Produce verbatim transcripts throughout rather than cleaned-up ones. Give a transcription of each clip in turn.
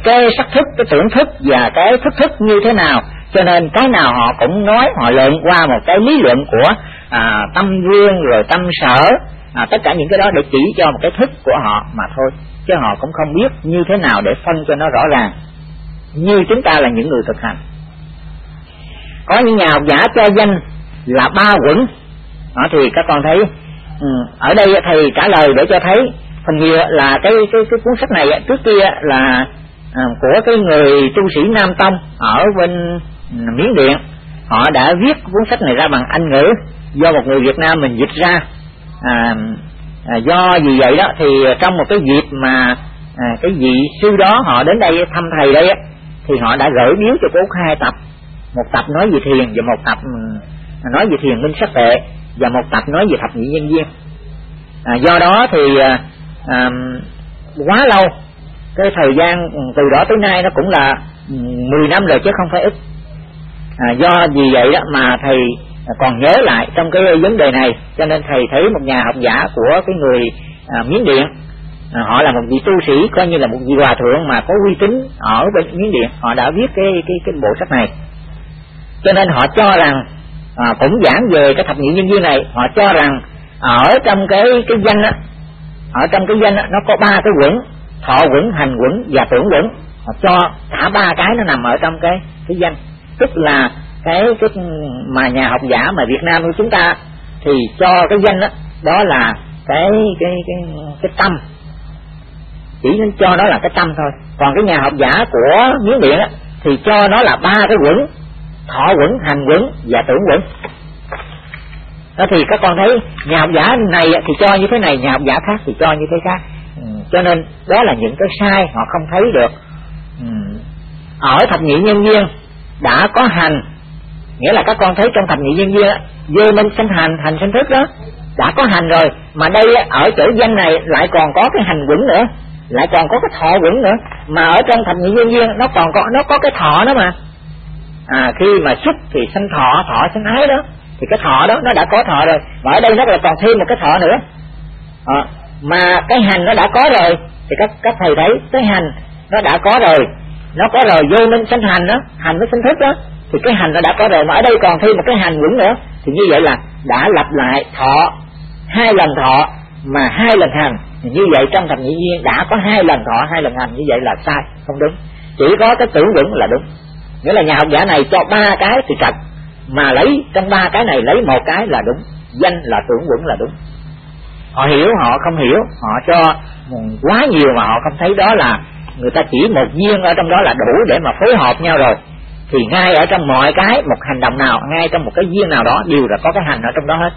cái sắc thức, cái tưởng thức và cái thức thức như thế nào, cho nên cái nào họ cũng nói, họ luận qua một cái lý luận của à, tâm vương rồi tâm sở, à, tất cả những cái đó để chỉ cho một cái thức của họ mà thôi, chứ họ cũng không biết như thế nào để phân cho nó rõ ràng như chúng ta là những người thực hành. Có những nhà học giả cho danh là ba quẩn, đó thì các con thấy ừ, ở đây thầy trả lời để cho thấy phần nhiều là cái cái cái cuốn sách này trước kia là à, của cái người tu sĩ Nam Tông ở bên Miến Điện, họ đã viết cuốn sách này ra bằng Anh ngữ do một người Việt Nam mình dịch ra. À, à, do vì vậy đó thì trong một cái dịp mà à, cái vị sư đó họ đến đây thăm thầy đây á, thì họ đã gửi biếu cho cô hai tập, một tập nói về thiền và một tập nói về thiền minh sắc tệ và một tập nói về thập nhị nhân duyên. À, do đó thì à, à, quá lâu, cái thời gian từ đó tới nay nó cũng là mười năm rồi chứ không phải ít. À, do vì vậy đó mà thầy còn nhớ lại trong cái vấn đề này, cho nên thầy thấy một nhà học giả của cái người à, Miến Điện, à, họ là một vị tu sĩ, coi như là một vị hòa thượng mà có uy tín ở bên Miến Điện, họ đã viết cái cái cái bộ sách này. Cho nên họ cho rằng à, cũng giảng về cái thập nhị nhân duyên này, họ cho rằng ở trong cái cái danh á, ở trong cái danh á, nó có ba cái quẩn: thọ quẩn, hành quẩn và tưởng quẩn. Họ cho cả ba cái nó nằm ở trong cái cái danh, tức là cái cái mà nhà học giả mà Việt Nam của chúng ta thì cho cái danh đó, đó là cái cái cái cái tâm, chỉ nên cho nó là cái tâm thôi. Còn cái nhà học giả của Miến Điện á, thì cho nó là ba cái quẩn: thọ quẩn, hành quẩn và tưởng quẩn. Đó thì các con thấy nhà học giả này thì cho như thế này, nhà học giả khác thì cho như thế khác. Ừ, cho nên đó là những cái sai họ không thấy được. Ừ. Ở thập nhị nhân duyên đã có hành, nghĩa là các con thấy trong thập nhị nhân duyên vô minh sanh hành, hành sanh thức đó, đã có hành rồi, mà đây ở chỗ danh này lại còn có cái hành quẩn nữa, lại còn có cái thọ quẩn nữa. Mà ở trong thập nhị nhân duyên nó còn có nó có cái thọ đó mà. À, khi mà xuất thì sanh thọ, thọ sanh ái đó, thì cái thọ đó nó đã có thọ rồi, và ở đây nó lại còn thêm một cái thọ nữa. À, mà cái hành nó đã có rồi thì các các thầy thấy cái hành nó đã có rồi, nó có rồi, vô minh sanh hành đó, hành với sanh thức đó, thì cái hành nó đã có rồi, mà ở đây còn thêm một cái hành quẩn nữa, thì như vậy là đã lặp lại thọ hai lần thọ mà hai lần hành. Thì như vậy trong thập nhị duyên đã có hai lần thọ hai lần hành, như vậy là sai, không đúng. Chỉ có cái tưởng quẩn là đúng. Nghĩa là nhà học giả này cho ba cái thì trật, mà lấy trong ba cái này lấy một cái là đúng, danh là tưởng quẩn là đúng. Họ hiểu, họ không hiểu, họ cho quá nhiều mà họ không thấy đó là người ta chỉ một duyên ở trong đó là đủ để mà phối hợp nhau rồi. Thì ngay ở trong mọi cái, một hành động nào, ngay trong một cái duyên nào đó đều là có cái hành ở trong đó hết.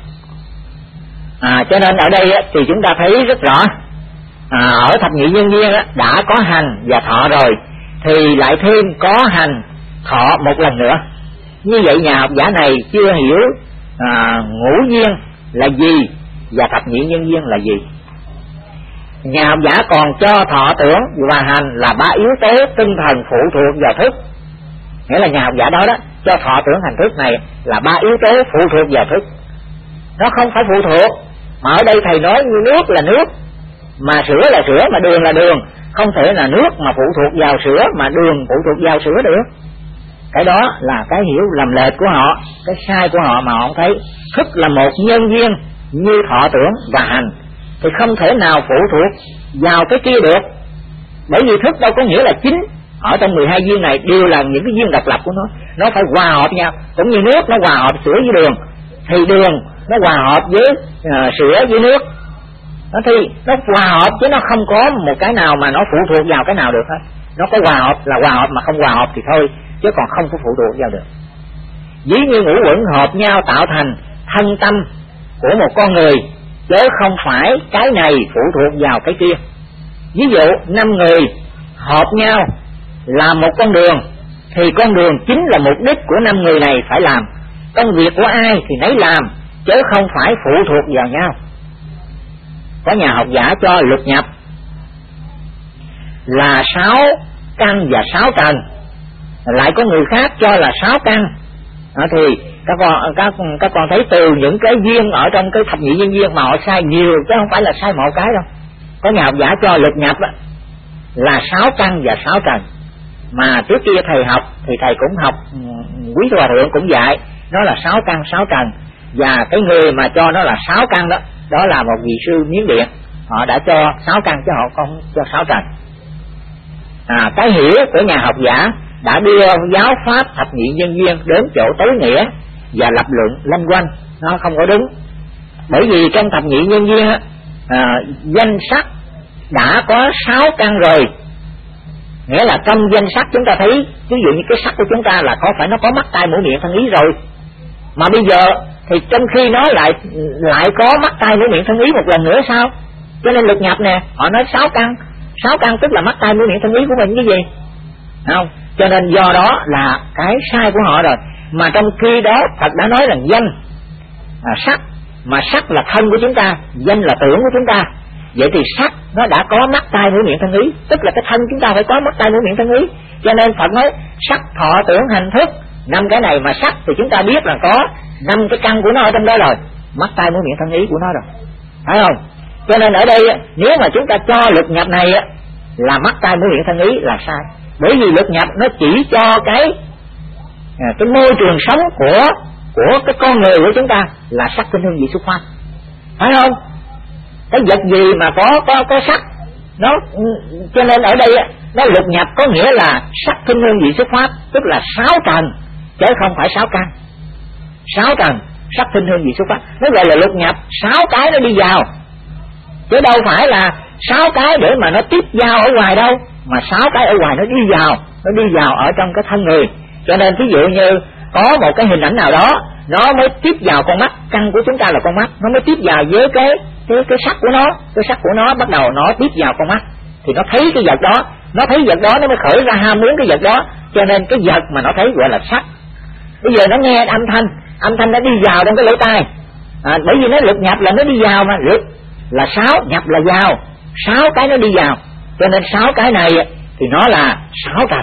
À, cho nên ở đây á, thì chúng ta thấy rất rõ, à, ở thập nhị nhân duyên á, đã có hành và thọ rồi, thì lại thêm có hành thọ một lần nữa. Như vậy nhà học giả này chưa hiểu à, ngũ duyên là gì và thập nhị nhân duyên là gì. Nhà học giả còn cho thọ tưởng và hành là ba yếu tố tinh thần phụ thuộc vào thức. Nghĩa là nhà học giả đó đó cho thọ tưởng hành thức này là ba yếu tố phụ thuộc vào thức, nó không phải phụ thuộc. Mà ở đây thầy nói như nước là nước, mà sữa là sữa, mà đường là đường. Không thể là nước mà phụ thuộc vào sữa, mà đường phụ thuộc vào sữa được. Cái đó là cái hiểu lầm lệch của họ, cái sai của họ mà họ không thấy. Thức là một nhân duyên như thọ tưởng và hành, thì không thể nào phụ thuộc vào cái kia được. Bởi vì thức đâu có nghĩa là chính. Ở trong mười hai duyên này đều là những cái duyên độc lập của nó, nó phải hòa hợp nhau. Cũng như nước nó hòa hợp sữa với đường, thì đường nó hòa hợp với uh, sữa với nước, nó thì nó hòa hợp, chứ nó không có một cái nào mà nó phụ thuộc vào cái nào được hết. Nó có hòa hợp là hòa hợp, mà không hòa hợp thì thôi, chứ còn không có phụ thuộc vào được. Ví như ngũ uẩn hợp nhau tạo thành thân tâm của một con người, chứ không phải cái này phụ thuộc vào cái kia. Ví dụ năm người hợp nhau làm một con đường, thì con đường chính là mục đích của năm người này phải làm. Công việc của ai thì nấy làm, chứ không phải phụ thuộc vào nhau. Có nhà học giả cho lục nhập là sáu căn và sáu trần, lại có người khác cho là sáu căn. Đó thì các con các các con thấy từ những cái duyên ở trong cái thập nhị nhân duyên mà họ sai nhiều, chứ không phải là sai một cái đâu. Có nhà học giả cho lục nhập là sáu căn và sáu trần, mà trước kia thầy học thì thầy cũng học, Quý Hòa Thượng cũng dạy nó là sáu căn sáu trần, và cái người mà cho nó là sáu căn đó, đó là một vị sư Miến Điện, họ đã cho sáu căn chứ họ không cho sáu trần. À, cái hiểu của nhà học giả đã đưa giáo pháp thập nhị nhân duyên đến chỗ tối nghĩa và lập luận lanh quanh, nó không có đúng. Bởi vì trong thập nhị nhân duyên á, à, danh sắc đã có sáu căn rồi, nghĩa là trong danh sắc chúng ta thấy, ví dụ như cái sắc của chúng ta là có phải nó có mắt tai mũi miệng thân ý rồi, mà bây giờ thì trong khi nó lại lại có mắt tai mũi miệng thân ý một lần nữa sao? Cho nên lục nhập nè, họ nói sáu căn, sáu căn tức là mắt tai mũi miệng thân ý của mình cái gì, không? Cho nên do đó là cái sai của họ rồi. Mà trong khi đó Phật đã nói là danh à, sắc, mà sắc là thân của chúng ta, danh là tưởng của chúng ta. Vậy thì sắc nó đã có mắt tai mũi miệng thân ý, tức là cái thân chúng ta phải có mắt tai mũi miệng thân ý. Cho nên Phật nói sắc thọ tưởng hành thức, năm cái này mà sắc thì chúng ta biết là có năm cái căn của nó ở trong đó rồi, mắt tai mũi miệng thân ý của nó rồi, phải không? Cho nên ở đây nếu mà chúng ta cho lục nhập này là mắt tai mũi miệng thân ý là sai. Bởi vì lục nhập nó chỉ cho cái cái môi trường sống của của cái con người của chúng ta là sắc thanh hương vị xuất phát, phải không? Cái vật gì mà có có có sắc nó, cho nên ở đây nó lục nhập có nghĩa là sắc thanh hương vị xuất phát, tức là sáu trần chứ không phải sáu căn. Sáu trần sắc thanh hương vị xuất phát nó gọi là lục nhập, sáu cái nó đi vào, chứ đâu phải là sáu cái để mà nó tiếp giao ở ngoài đâu, mà sáu cái ở ngoài nó đi vào, nó đi vào ở trong cái thân người. Cho nên ví dụ như có một cái hình ảnh nào đó nó mới tiếp vào con mắt, căn của chúng ta là con mắt, nó mới tiếp vào với cái cái cái sắc của nó, cái sắc của nó bắt đầu nó tiếp vào con mắt thì nó thấy cái vật đó, nó thấy vật đó nó mới khởi ra ham muốn cái vật đó, cho nên cái vật mà nó thấy gọi là sắc. Bây giờ nó nghe âm thanh, âm thanh nó đi vào trong cái lỗ tai, à, bởi vì nó lục nhập là nó đi vào, mà lục là sáu, nhập là vào, sáu cái nó đi vào, cho nên sáu cái này thì nó là sáu trần,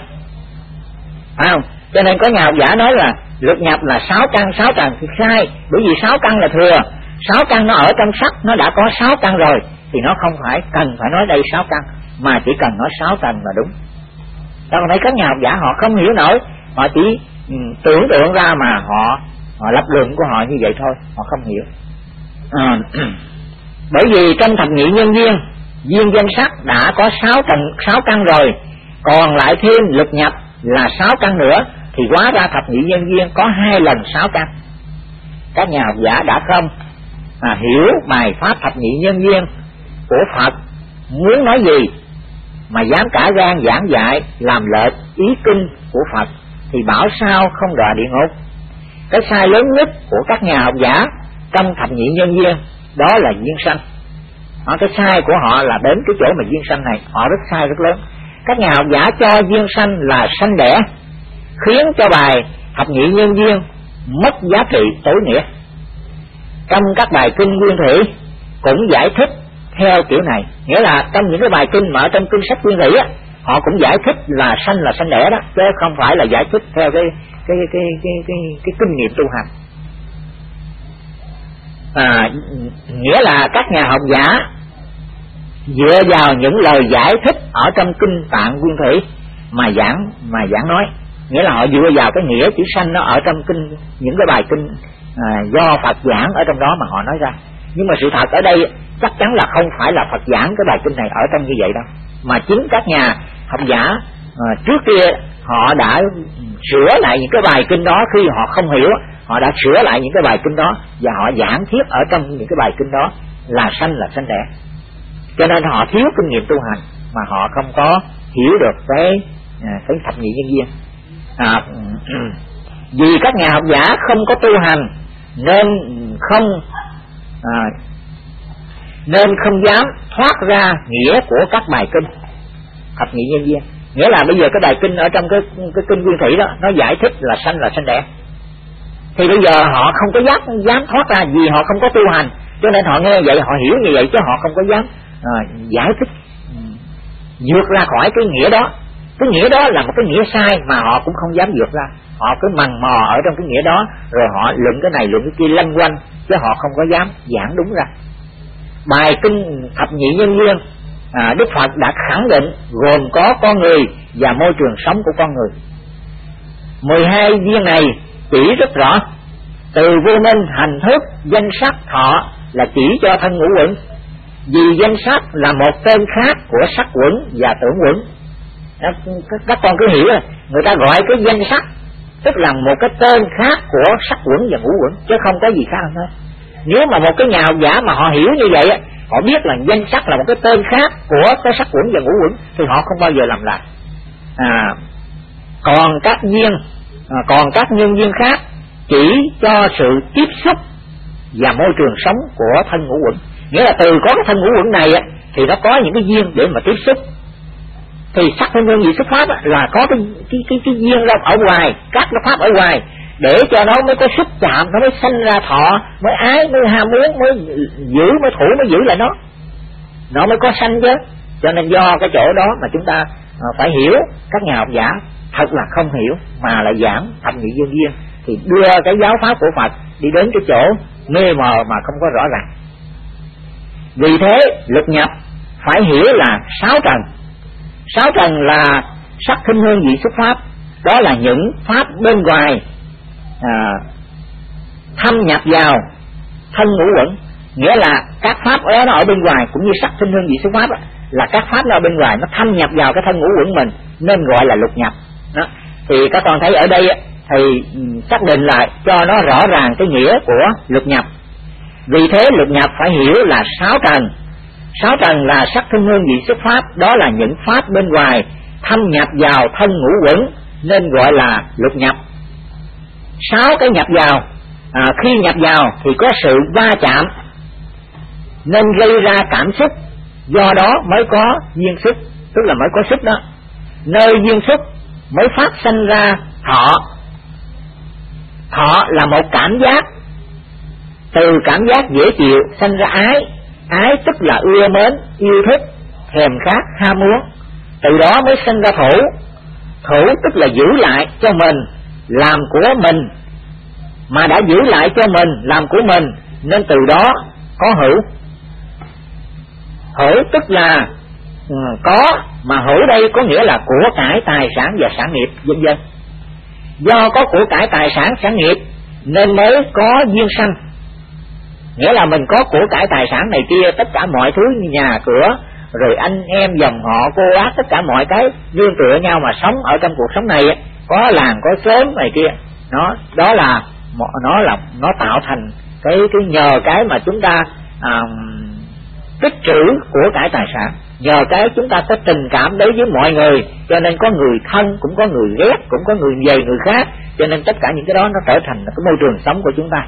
phải không? Cho nên có nhà học giả nói là lục nhập là sáu căn sáu trần thì sai, bởi vì sáu căn là thừa, sáu căn nó ở trong sắc nó đã có sáu căn rồi thì nó không phải cần phải nói đây sáu căn, mà chỉ cần nói sáu trần là đúng. Đó, còn thấy các nhà học giả họ không hiểu nổi, họ chỉ um, tưởng tượng ra mà họ họ lập luận của họ như vậy thôi, họ không hiểu. À, bởi vì trong thập nhị nhân duyên, duyên danh sắc đã có sáu trần sáu căn rồi, còn lại thêm lục nhập là sáu căn nữa thì hóa ra thập nhị nhân duyên có hai lần sáu căn. Các nhà học giả đã không à, hiểu bài pháp thập nhị nhân duyên của Phật muốn nói gì mà dám cả gan giảng dạy làm lệch ý kinh của Phật thì bảo sao không đọa địa ngục. Cái sai lớn nhất của các nhà học giả trong thập nhị nhân duyên đó là duyên sanh. Họ cái sai của họ là đến cái chỗ mà duyên sanh này, họ rất sai rất lớn. Các nhà học giả cho duyên sanh là sanh đẻ, khiến cho bài thập nhị nhân duyên mất giá trị tối nghĩa. Trong các bài kinh Nguyên Thủy cũng giải thích theo kiểu này, nghĩa là trong những cái bài kinh mà ở trong kinh sách Nguyên Thủy á, họ cũng giải thích là sanh là sanh đẻ đó, chứ không phải là giải thích theo cái cái cái cái cái, cái kinh nghiệm tu hành. À, nghĩa là các nhà học giả dựa vào những lời giải thích ở trong kinh Tạng Nguyên Thủy mà giảng mà giảng nói, nghĩa là họ dựa vào cái nghĩa chữ sanh nó ở trong kinh, những cái bài kinh à, do Phật giảng ở trong đó mà họ nói ra. Nhưng mà sự thật ở đây chắc chắn là không phải là Phật giảng cái bài kinh này ở trong như vậy đâu, mà chính các nhà học giả à, trước kia họ đã sửa lại những cái bài kinh đó. Khi họ không hiểu, họ đã sửa lại những cái bài kinh đó và họ giảng tiếp ở trong những cái bài kinh đó là sanh là sanh đẻ. Cho nên họ thiếu kinh nghiệm tu hành mà họ không có hiểu được cái cái thập nhị nhân duyên. À, vì các nhà học giả không có tu hành nên không à, nên không dám thoát ra nghĩa của các bài kinh thập nhị nhân duyên. Nghĩa là bây giờ cái bài kinh ở trong cái cái kinh Nguyên Thủy đó nó giải thích là sanh là sanh đẻ, thì bây giờ họ không có dám dám thoát ra vì họ không có tu hành, cho nên họ nghe vậy họ hiểu như vậy chứ họ không có dám à, giải thích vượt ra khỏi cái nghĩa đó. Cái nghĩa đó là một cái nghĩa sai mà họ cũng không dám vượt ra, họ cứ mằn mò ở trong cái nghĩa đó rồi họ luận cái này luận cái kia lanh quanh, chứ họ không có dám giảng đúng ra. Bài kinh thập nhị nhân duyên à, Đức Phật đã khẳng định gồm có con người và môi trường sống của con người. Mười hai viên này chỉ rất rõ, từ vô minh, hành thức, danh sắc, thọ là chỉ cho thân ngũ uẩn. Vì danh sắc là một tên khác của sắc uẩn và tưởng uẩn. Các con cứ hiểu, người ta gọi cái danh sắc tức là một cái tên khác của sắc uẩn và ngũ uẩn, chứ không có gì khác hơn hết. Nếu mà một cái nhà học giả mà họ hiểu như vậy, họ biết là danh sắc là một cái tên khác của cái sắc uẩn và ngũ uẩn, thì họ không bao giờ làm lại. À, còn các duyên, à, còn các nhân duyên khác chỉ cho sự tiếp xúc và môi trường sống của thân ngũ uẩn. Nghĩa là từ có cái thân ngũ uẩn này thì nó có những cái duyên để mà tiếp xúc. Thì sắc thân hương vị xuất pháp là có cái cái cái, cái duyên ra ở ngoài, các nó pháp ở ngoài, để cho nó mới có xúc chạm, nó mới sanh ra thọ, mới ái, mới ham muốn, mới giữ, mới thủ, mới giữ lại nó, nó mới có sanh chứ. Cho nên do cái chỗ đó mà chúng ta phải hiểu, các nhà học giả thật là không hiểu mà lại giảng thập nhị duyên duyên, thì đưa cái giáo pháp của Phật đi đến cái chỗ mê mờ mà không có rõ ràng. Vì thế lục nhập phải hiểu là sáu trần. Sáu trần là sắc thinh hương vị xuất pháp, đó là những pháp bên ngoài à, thâm nhập vào thân ngũ uẩn. Nghĩa là các pháp đó nó ở bên ngoài, cũng như sắc thinh hương vị xuất pháp đó, là các pháp nó ở bên ngoài, nó thâm nhập vào cái thân ngũ uẩn mình, nên gọi là lục nhập đó. Thì các con thấy ở đây thì xác định lại cho nó rõ ràng cái nghĩa của lục nhập. Vì thế lục nhập phải hiểu là sáu trần. Sáu trần là sắc thinh hương vị xuất pháp, đó là những pháp bên ngoài thâm nhập vào thân ngũ uẩn, nên gọi là lục nhập. Sáu cái nhập vào, à, khi nhập vào thì có sự va chạm nên gây ra cảm xúc, do đó mới có duyên xúc, tức là mới có xúc đó. Nơi duyên xúc mới phát sanh ra thọ. Thọ là một cảm giác, từ cảm giác dễ chịu sanh ra ái. Ái tức là ưa mến, yêu thích, thèm khát, ham muốn, từ đó mới sinh ra thủ. Thủ tức là giữ lại cho mình, làm của mình, mà đã giữ lại cho mình, làm của mình, nên từ đó có hữu. Hữu tức là ừ, có, mà hữu đây có nghĩa là của cải, tài sản và sản nghiệp, vân vân. Do có của cải, tài sản, sản nghiệp nên mới có duyên sanh. Nghĩa là mình có của cải tài sản này kia, tất cả mọi thứ như nhà cửa, rồi anh em dòng họ cô bác, tất cả mọi cái nương tựa nhau mà sống ở trong cuộc sống này, có làng có xóm này kia, nó đó là nó là nó tạo thành cái cái nhờ cái mà chúng ta à, tích trữ của cải tài sản, nhờ cái chúng ta có tình cảm đối với mọi người, cho nên có người thân, cũng có người ghét, cũng có người về người khác, cho nên tất cả những cái đó nó trở thành cái môi trường sống của chúng ta.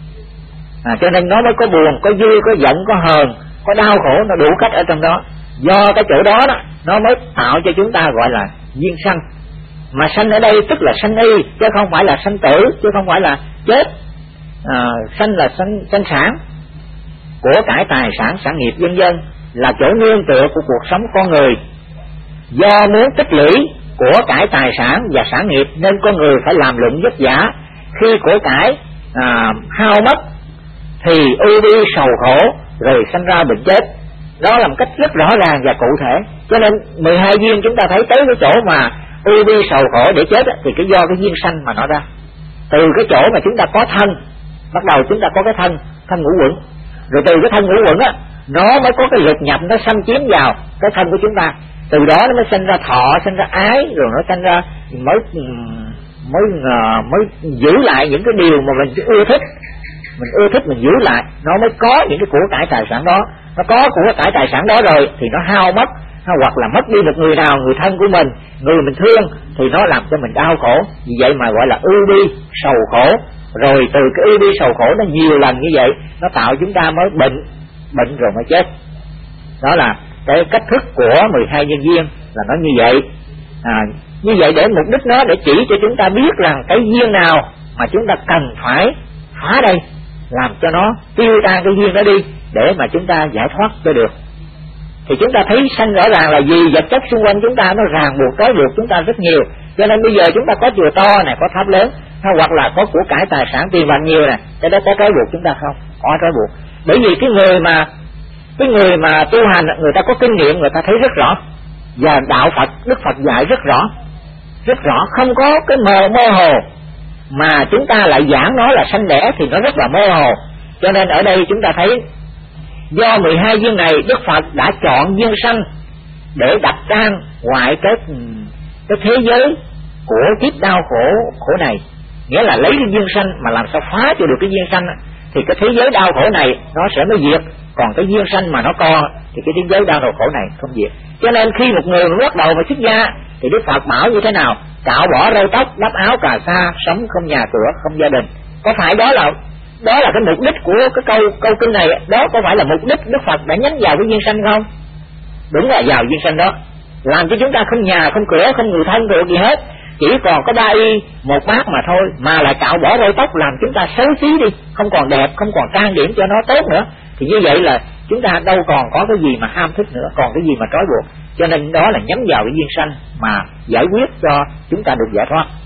À, cho nên nó mới có buồn, có vui, có giận, có hờn, có đau khổ, nó đủ cách ở trong đó. Do cái chỗ đó đó nó mới tạo cho chúng ta gọi là duyên sanh. Mà sanh ở đây tức là sanh y, chứ không phải là sanh tử, chứ không phải là chết. À, sanh là sanh, sanh sản, của cải tài sản, sản nghiệp vân vân, là chỗ nương tựa của cuộc sống con người. Do muốn tích lũy của cải tài sản và sản nghiệp nên con người phải làm lụng vất vả. Khi của cải à, hao mất thì ưu bi sầu khổ, rồi sanh ra bệnh chết. Đó là một cách rất rõ ràng và cụ thể. Cho nên mười hai duyên chúng ta thấy tới cái chỗ mà ưu bi sầu khổ để chết thì cái do cái duyên sanh mà nó ra. Từ cái chỗ mà chúng ta có thân, bắt đầu chúng ta có cái thân, thân ngũ uẩn, rồi từ cái thân ngũ uẩn á, nó mới có cái lực nhập, nó xâm chiếm vào cái thân của chúng ta. Từ đó nó mới sinh ra thọ, sinh ra ái, rồi nó sinh ra mới mới mới giữ lại những cái điều mà mình ưa thích, mình ưa thích mình giữ lại, nó mới có những cái của cải tài sản đó. Nó có của cải tài sản đó rồi thì nó hao mất, hoặc là mất đi một người nào, người thân của mình, người mình thương, thì nó làm cho mình đau khổ. Vì vậy mà gọi là ưu bi sầu khổ. Rồi từ cái ưu bi sầu khổ nó nhiều lần như vậy, nó tạo chúng ta mới bệnh, bệnh rồi mới chết. Đó là cái cách thức của mười hai nhân duyên là nó như vậy. À, như vậy để mục đích nó để chỉ cho chúng ta biết rằng cái duyên nào mà chúng ta cần phải phá đây, làm cho nó tiêu tan cái duyên đó đi, để mà chúng ta giải thoát cho được. Thì chúng ta thấy sanh rõ ràng là gì? Vật chất xung quanh chúng ta nó ràng buộc trói buộc chúng ta rất nhiều. Cho nên bây giờ chúng ta có chùa to này, có tháp lớn, hoặc là có của cải tài sản tiền bạc nhiều này, cái đó có trói buộc chúng ta không? Có trói buộc. Bởi vì cái người mà Cái người mà tu hành, người ta có kinh nghiệm, người ta thấy rất rõ. Và đạo Phật, Đức Phật dạy rất rõ, rất rõ, không có cái mơ mơ hồ. Mà chúng ta lại giảng nó là sanh đẻ thì nó rất là mơ hồ. Cho nên ở đây chúng ta thấy do mười hai duyên này, Đức Phật đã chọn duyên sanh để đặt trang ngoài cái cái thế giới của kiếp đau khổ khổ này. Nghĩa là lấy cái duyên sanh mà làm sao phá cho được cái duyên sanh, thì cái thế giới đau khổ này nó sẽ mới diệt. Còn cái duyên sanh mà nó còn thì cái thế giới đau khổ này không diệt. Cho nên khi một người bắt đầu mà xuất gia thì Đức Phật bảo như thế nào? Cạo bỏ râu tóc, đắp áo cà sa, sống không nhà cửa, không gia đình. Có phải đó là đó là cái mục đích của cái câu câu kinh này? Đó có phải là mục đích Đức Phật đã nhắm vào cái duyên sanh không? Đúng là vào duyên sanh đó, làm cho chúng ta không nhà, không cửa, không người thân được gì hết, chỉ còn có ba y một bát mà thôi, mà lại cạo bỏ râu tóc làm chúng ta xấu xí đi, không còn đẹp, không còn trang điểm cho nó tốt nữa. Thì như vậy là chúng ta đâu còn có cái gì mà ham thích nữa, còn cái gì mà trói buộc. Cho nên đó là nhắm vào cái duyên sanh mà giải quyết cho chúng ta được giải thoát.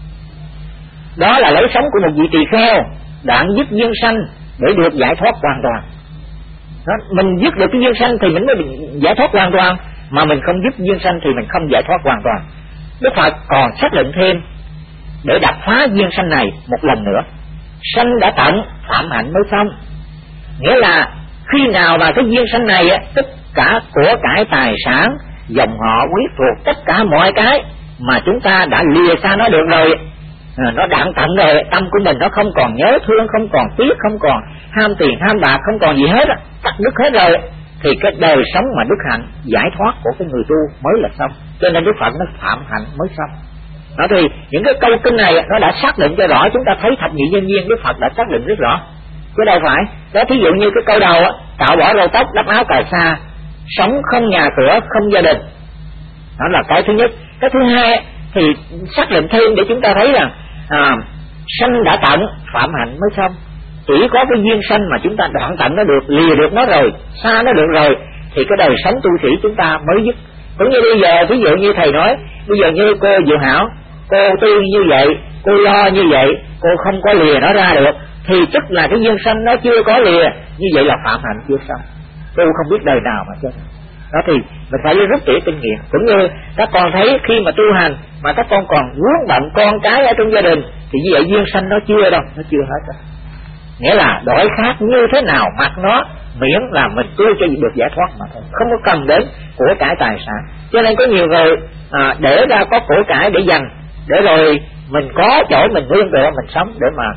Đó là lối sống của một vị tỳ kheo, đoạn dứt duyên sanh để được giải thoát hoàn toàn. Đó, mình dứt được cái duyên sanh thì mình mới bị giải thoát hoàn toàn, mà mình không dứt duyên sanh thì mình không giải thoát hoàn toàn. Đức Phật còn xác định thêm để đập phá duyên sanh này một lần nữa. Sanh đã tận, phạm hạnh mới xong. Nghĩa là khi nào mà cái duyên sanh này, tất cả của cải tài sản, dòng họ, huyết thuộc, tất cả mọi cái mà chúng ta đã lìa xa nó được rồi, à, nó đặng tận rồi, tâm của mình nó không còn nhớ thương, không còn tiếc, không còn ham tiền ham bạc, không còn gì hết, cắt đứt hết rồi, thì cái đời sống mà đức hạnh giải thoát của cái người tu mới là xong. Cho nên Đức Phật nó phạm hạnh mới xong. Đó thì những cái câu kinh này nó đã xác định cho rõ. Chúng ta thấy thập nhị nhân duyên Đức Phật đã xác định rất rõ, chứ đâu phải. Đó, thí dụ như cái câu đầu á, cạo bỏ râu tóc, đắp áo cà sa, sống không nhà cửa, không gia đình. Đó là cái thứ nhất. Cái thứ hai thì xác định thêm để chúng ta thấy rằng à, sanh đã tận, phạm hạnh mới xong. Chỉ có cái duyên sanh mà chúng ta đoạn tận nó được, lìa được nó rồi, xa nó được rồi, thì cái đời sống tu sĩ chúng ta mới dứt. Cũng như bây giờ, ví dụ như thầy nói, bây giờ như cô Diệu Hảo, cô tu như vậy, cô lo như vậy, cô không có lìa nó ra được, thì tức là cái duyên sanh nó chưa có lìa. Như vậy là phạm hạnh chưa xong. Tu không biết đời nào mà chết. Đó thì mình phải rất kỹ kinh nghiệm. Cũng như các con thấy khi mà tu hành mà các con còn vướng bận con cái ở trong gia đình, thì như vậy duyên sanh nó chưa đâu, nó chưa hết đâu. Nghĩa là đổi khác như thế nào mặc nó, miễn là mình tu cho được giải thoát mà thôi, không có cần đến của cải tài sản. Cho nên có nhiều người à, để ra có của cải để dành, để rồi mình có chỗ mình nương tựa mình sống, để mà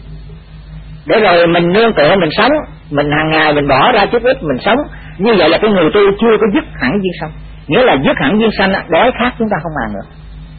để rồi mình nương tựa mình sống, mình hàng ngày mình bỏ ra chút ít mình sống. Như vậy là cái người tu chưa có dứt hẳn duyên sanh. Nghĩa là dứt hẳn duyên sanh, đói khát chúng ta không màng nữa,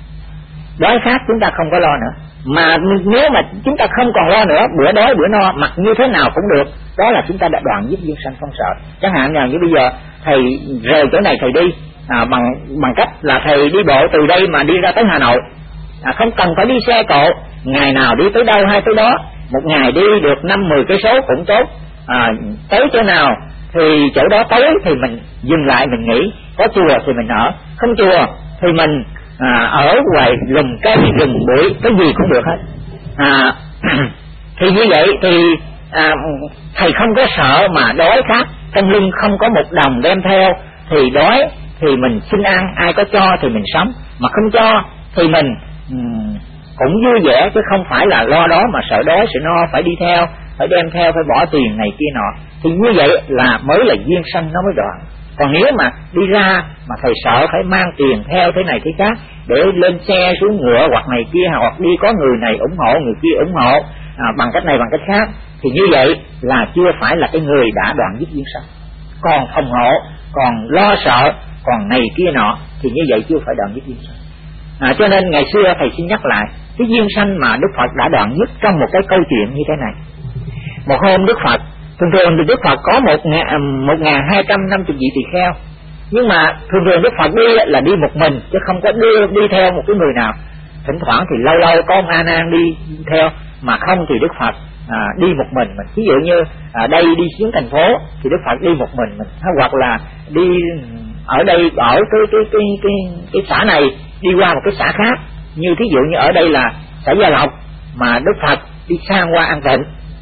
đói khát chúng ta không có lo nữa. Mà nếu mà chúng ta không còn lo nữa, bữa đói bữa no, mặc như thế nào cũng được, đó là chúng ta đã đoạn dứt duyên sanh không sợ. Chẳng hạn như bây giờ thầy rời chỗ này thầy đi à, bằng bằng cách là thầy đi bộ từ đây mà đi ra tới Hà Nội, à, không cần phải đi xe cộ, ngày nào đi tới đâu hay tới đó, một ngày đi được năm mười cây số cũng tốt. À, tới chỗ nào thì chỗ đó tối thì mình dừng lại mình nghỉ, có chùa thì mình ở, không chùa thì mình à, ở ngoài lùm cây rừng bụi, cái gì cũng được hết. À, thì như vậy thì à, thầy không có sợ mà đói khát, trong lưng không có một đồng đem theo, thì đói thì mình xin ăn, ai có cho thì mình sống, mà không cho thì mình um, cũng vui vẻ, chứ không phải là lo đó mà sợ đói sợ no phải đi theo, phải đem theo, phải bỏ tiền này kia nọ. Thì như vậy là mới là duyên sanh nó mới đoạn. Còn nếu mà đi ra mà thầy sợ phải mang tiền theo thế này thế khác, để lên xe xuống ngựa hoặc này kia, hoặc đi có người này ủng hộ người kia ủng hộ à, bằng cách này bằng cách khác, thì như vậy là chưa phải là cái người đã đoạn dứt duyên sanh. Còn phòng hộ, còn lo sợ, còn này kia nọ, thì như vậy chưa phải đoạn dứt duyên sanh. À, cho nên ngày xưa thầy xin nhắc lại cái duyên sanh mà Đức Phật đã đoạn dứt trong một cái câu chuyện như thế này. Một hôm Đức Phật, thường thường thì Đức Phật có một một ngàn hai trăm năm mươi vị tỳ kheo, nhưng mà thường thường Đức Phật đi là đi một mình, chứ không có đưa đi theo một cái người nào. Thỉnh thoảng thì lâu lâu có ông A Nan đi theo, mà không thì Đức Phật à, đi một mình mình. Ví dụ như à, đây đi xuống thành phố thì Đức Phật đi một mình mình, hoặc là đi ở đây ở cái cái cái cái cái xã này đi qua một cái xã khác. Như thí dụ như ở đây là xã Gia Lộc, mà Đức Phật đi sang qua An Tịnh,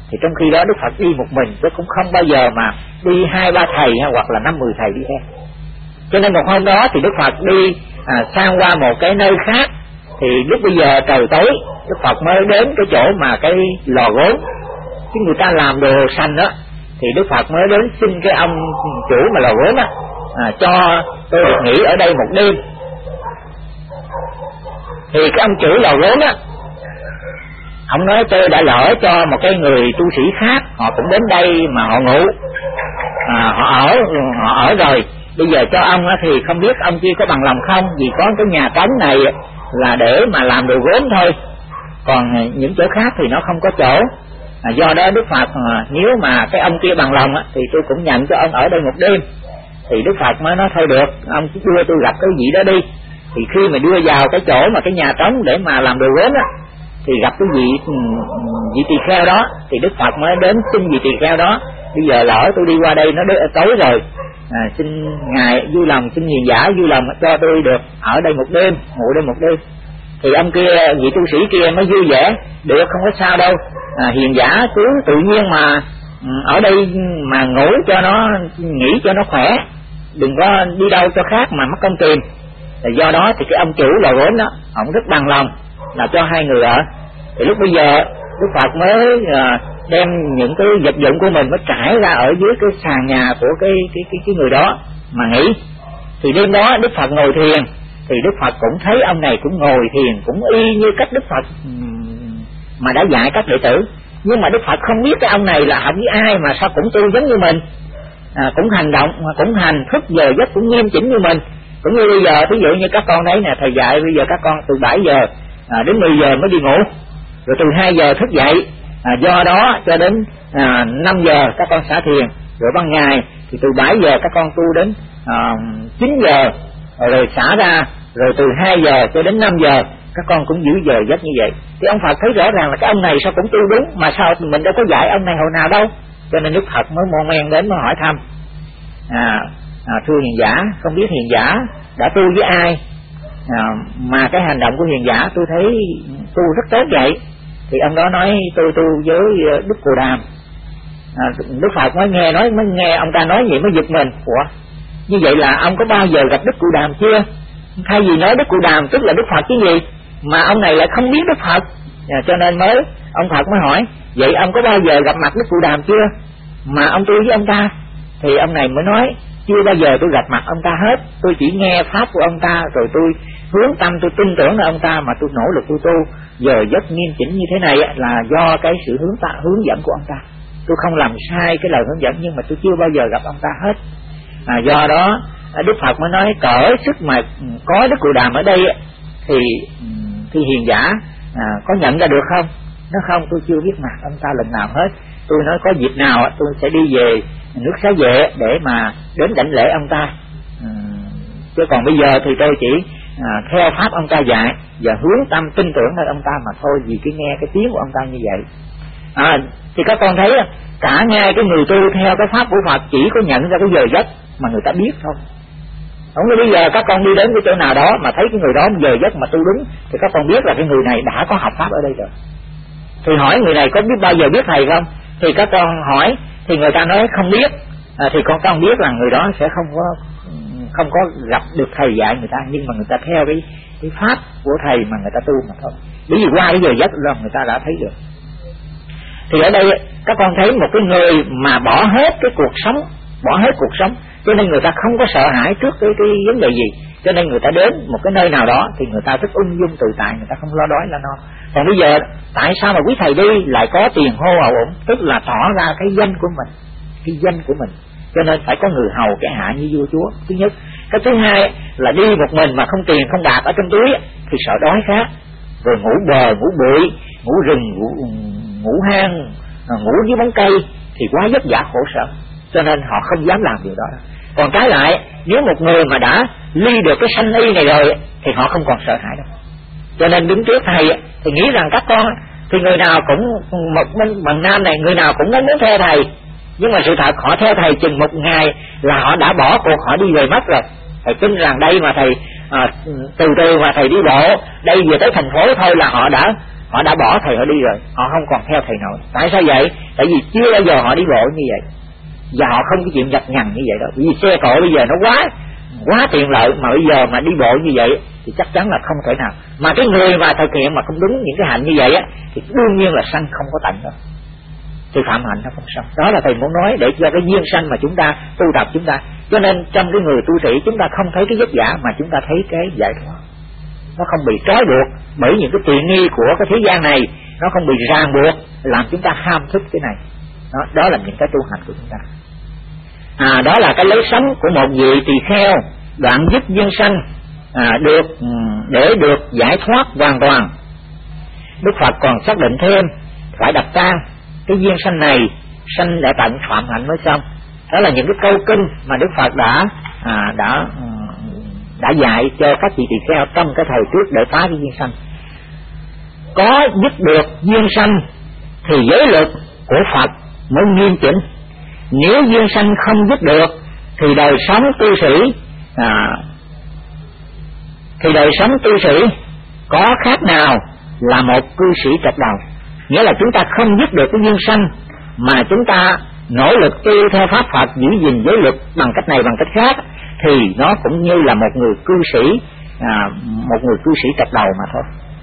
Thì trong khi đó Đức Phật đi một mình, chứ cũng không bao giờ mà đi hai ba thầy hoặc là năm mười thầy đi theo. Cho nên một hôm đó thì Đức Phật đi à, sang qua một cái nơi khác. Thì lúc bây giờ trời tối, Đức Phật mới đến cái chỗ mà cái lò gốm, cái người ta làm đồ xanh đó. Thì Đức Phật mới đến xin cái ông chủ mà lò gốm á, à, cho tôi được nghỉ ở đây một đêm. Thì cái ông chủ lò gốm á, ông nói tôi đã lỡ cho một cái người tu sĩ khác, họ cũng đến đây mà họ ngủ, à, họ ở họ ở rồi. Bây giờ cho ông á, thì không biết ông kia có bằng lòng không, vì có cái nhà trống này là để mà làm đồ gốm thôi, còn những chỗ khác thì nó không có chỗ. À, do đó Đức Phật à, nếu mà cái ông kia bằng lòng á, thì tôi cũng nhận cho ông ở đây một đêm. Thì Đức Phật mới nói thôi được, ông đưa tôi gặp cái vị đó đi. Thì khi mà đưa vào cái chỗ mà cái nhà trống để mà làm đồ gốm á, thì gặp cái vị vị tỳ kheo đó. Thì Đức Phật mới đến xin vị tỳ kheo đó, bây giờ lỡ tôi đi qua đây nó tối rồi, à, xin ngài vui lòng, xin hiền giả vui lòng cho tôi được ở đây một đêm, ngủ đây một đêm. Thì ông kia, vị tu sĩ kia mới vui vẻ, được không có sao đâu, à, hiền giả cứ tự nhiên mà ở đây mà ngủ cho nó, nghỉ cho nó khỏe, đừng có đi đâu cho khác mà mất công tiền. Thì do đó thì cái ông chủ lò gốm đó, ông rất bằng lòng là cho hai người ở. Thì lúc bây giờ Đức Phật mới à, đem những cái vật dụng của mình mới trải ra ở dưới cái sàn nhà của cái cái cái, cái người đó mà nghỉ. Thì đêm đó Đức Phật ngồi thiền, thì Đức Phật cũng thấy ông này cũng ngồi thiền, cũng y như cách Đức Phật mà đã dạy các đệ tử. Nhưng mà Đức Phật không biết cái ông này là học với ai mà sao cũng tu giống như mình, à, cũng hành động, cũng hành thức giờ giấc cũng nghiêm chỉnh như mình. Cũng như bây giờ, ví dụ như các con đấy nè, thầy dạy bây giờ các con từ bảy giờ à, đến mười giờ mới đi ngủ, rồi từ hai giờ thức dậy, à, do đó cho đến à, năm giờ các con xả thiền, rồi ban ngày thì từ bảy giờ các con tu đến à, chín giờ rồi xả ra, rồi từ hai giờ cho đến năm giờ các con cũng giữ giờ giấc như vậy. Thì ông Phật thấy rõ ràng là cái ông này sao cũng tu đúng, mà sao mình đâu có dạy ông này hồi nào đâu. Cho nên Đức Phật mới mon men đến mới hỏi thăm, à, à, thưa hiền giả, không biết hiền giả đã tu với ai à, mà cái hành động của hiền giả tôi thấy tu rất tốt vậy. Thì ông đó nói tôi tu với Đức Cù Đàm. à, Đức Phật mới nghe nói mới nghe ông ta nói vậy mới giật mình. Ủa, như vậy là ông có bao giờ gặp Đức Cù Đàm chưa? Thay vì nói Đức Cù Đàm tức là Đức Phật chứ gì, mà ông này lại không biết Đức Phật. à, Cho nên mới ông Phật mới hỏi, vậy ông có bao giờ gặp mặt Đức Cù Đàm chưa mà ông tu với ông ta? Thì ông này mới nói, chưa bao giờ tôi gặp mặt ông ta hết, tôi chỉ nghe pháp của ông ta, rồi tôi hướng tâm, tôi tin tưởng ở ông ta mà tôi nỗ lực tôi tu giờ giấc nghiêm chỉnh như thế này là do cái sự hướng ta hướng dẫn của ông ta. Tôi không làm sai cái lời hướng dẫn, nhưng mà tôi chưa bao giờ gặp ông ta hết. à, Do đó Đức Phật mới nói cỡ sức mà có Đức Cù Đàm ở đây thì thì hiền giả à, có nhận ra được không? Nó không, tôi chưa biết mặt ông ta lần nào hết. Tôi nói có dịp nào tôi sẽ đi về nước Xá Vệ để mà đến đảnh lễ ông ta. à, Chứ còn bây giờ thì tôi chỉ à, theo pháp ông ta dạy và hướng tâm tin tưởng nơi ông ta mà thôi, vì cái nghe cái tiếng của ông ta như vậy. à, Thì các con thấy cả ngay cái người tu theo cái pháp của Phật chỉ có nhận ra cái giờ giấc mà người ta biết thôi. Không như bây giờ các con đi đến cái chỗ nào đó mà thấy cái người đó giờ giấc mà tu đúng, thì các con biết là cái người này đã có học pháp ở đây rồi. Thì hỏi người này có biết bao giờ biết thầy không? Thì các con hỏi thì người ta nói không biết. à, Thì con con biết là người đó sẽ không có không có gặp được thầy dạy người ta, nhưng mà người ta theo cái, cái pháp của thầy mà người ta tu mà thôi. Bởi vì qua cái giờ giấc rồi người ta đã thấy được. Thì ở đây các con thấy một cái người mà bỏ hết cái cuộc sống, bỏ hết cuộc sống, cho nên người ta không có sợ hãi trước cái, cái vấn đề gì. Cho nên người ta đến một cái nơi nào đó thì người ta rất ung dung tự tại, người ta không lo đói lo no. Còn bây giờ tại sao mà quý thầy đi lại có tiền hô hào ổn, tức là tỏ ra cái danh của mình, cái danh của mình. Cho nên phải có người hầu cái hạ như vua chúa. Thứ nhất. Cái thứ hai là đi một mình mà không tiền không bạc ở trong túi thì sợ đói khát, rồi ngủ bờ ngủ bụi, ngủ rừng ngủ, ngủ hang, ngủ dưới bóng cây thì quá vất vả khổ sở. Cho nên họ không dám làm điều đó. Còn trái lại, nếu một người mà đã ly được cái sanh y này rồi thì họ không còn sợ hãi đâu. Cho nên đứng trước thầy thì nghĩ rằng các con thì người nào cũng một bên bằng nam này, người nào cũng muốn muốn theo thầy, nhưng mà sự thật họ theo thầy chừng một ngày là họ đã bỏ cuộc, họ đi về mất rồi. Thầy tin rằng đây mà thầy à, từ từ mà thầy đi bộ đây về tới thành phố thôi là họ đã họ đã bỏ thầy họ đi rồi, họ không còn theo thầy nổi. Tại sao vậy? Tại vì chưa bao giờ họ đi bộ như vậy, và họ không có chuyện nhập nhằn như vậy đâu. Vì xe cộ bây giờ nó quá quá tiện lợi, mà bây giờ mà đi bộ như vậy thì chắc chắn là không thể nào. Mà cái người mà thực hiện mà không đúng những cái hạnh như vậy á, thì đương nhiên là sanh không có tận đâu, thì phạm hạnh nó không xong. Đó là thầy muốn nói để cho cái duyên sanh mà chúng ta tu tập chúng ta. Cho nên trong cái người tu sĩ chúng ta không thấy cái vất vả, mà chúng ta thấy cái giải thoát. Nó không bị trói buộc bởi những cái tiện nghi của cái thế gian này, nó không bị ràng buộc làm chúng ta ham thích cái này. Đó, đó là những cái tu hành của chúng ta. À, đó là cái lối sống của một vị tỳ kheo đoạn dứt duyên sanh, à, được để được giải thoát hoàn toàn. Đức Phật còn xác định thêm phải đập tan cái duyên sanh này, sanh để tận phạm hạnh mới xong. Đó là những cái câu kinh mà Đức Phật đã à, đã đã dạy cho các vị tỳ kheo trong cái thời trước để phá cái duyên sanh. Có dứt được duyên sanh thì giới luật của Phật mới nghiêm chỉnh. Nếu duyên sanh không dứt được thì đời sống tu sĩ à, thì đời sống tu sĩ có khác nào là một cư sĩ trật đầu. Nghĩa là chúng ta không dứt được cái duyên sanh mà chúng ta nỗ lực tu theo pháp Phật, giữ gìn giới luật bằng cách này bằng cách khác, thì nó cũng như là một người cư sĩ à, một người cư sĩ trật đầu mà thôi.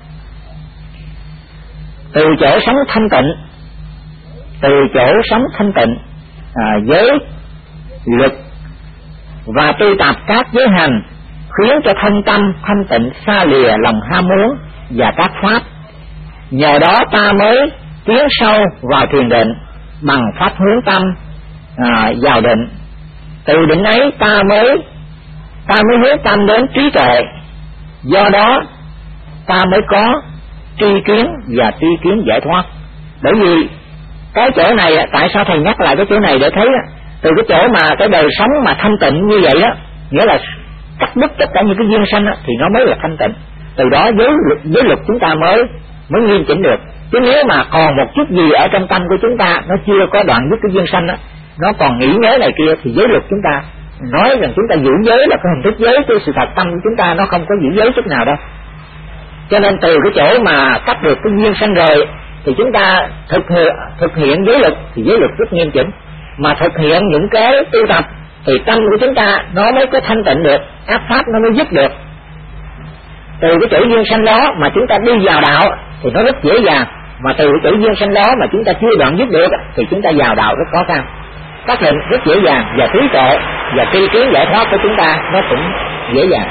Từ chỗ sống thanh tịnh, từ chỗ sống thanh tịnh à, giới luật và tu tập các giới hành, khiến cho thân tâm thanh tịnh, xa lìa lòng ham muốn và các pháp. Nhờ đó ta mới tiến sâu vào thiền định bằng pháp hướng tâm à, vào định. Từ định ấy ta mới ta mới hướng tâm đến trí tuệ. Do đó ta mới có tri kiến và tri kiến giải thoát. Bởi vì cái chỗ này, tại sao thầy nhắc lại cái chỗ này để thấy từ cái chỗ mà cái đời sống mà thanh tịnh như vậy đó, nghĩa là cắt đứt tất cả những cái duyên sanh đó, thì nó mới là thanh tịnh. Từ đó giới luật, giới luật chúng ta mới mới nghiêm chỉnh được. Chứ nếu mà còn một chút gì ở trong tâm của chúng ta nó chưa có đoạn dứt cái duyên sanh đó, nó còn nghĩ nhớ này kia, thì giới luật chúng ta nói rằng chúng ta giữ giới là cái hình thức giới, cái sự thật tâm của chúng ta nó không có giữ giới chút nào đâu. Cho nên từ cái chỗ mà cắt được cái duyên sanh rồi thì chúng ta thực hiện, thực hiện giới luật thì giới luật rất nghiêm chỉnh, mà thực hiện những cái tu tập thì tâm của chúng ta nó mới có thanh tịnh được, ác pháp nó mới dứt được. Từ cái chỗ duyên sanh đó mà chúng ta đi vào đạo thì nó rất dễ dàng, mà từ cái chỗ duyên sanh đó mà chúng ta chưa đoạn dứt được thì chúng ta vào đạo rất khó khăn. Xác định rất dễ dàng, và trí tuệ và tri kiến giải thoát của chúng ta nó cũng dễ dàng.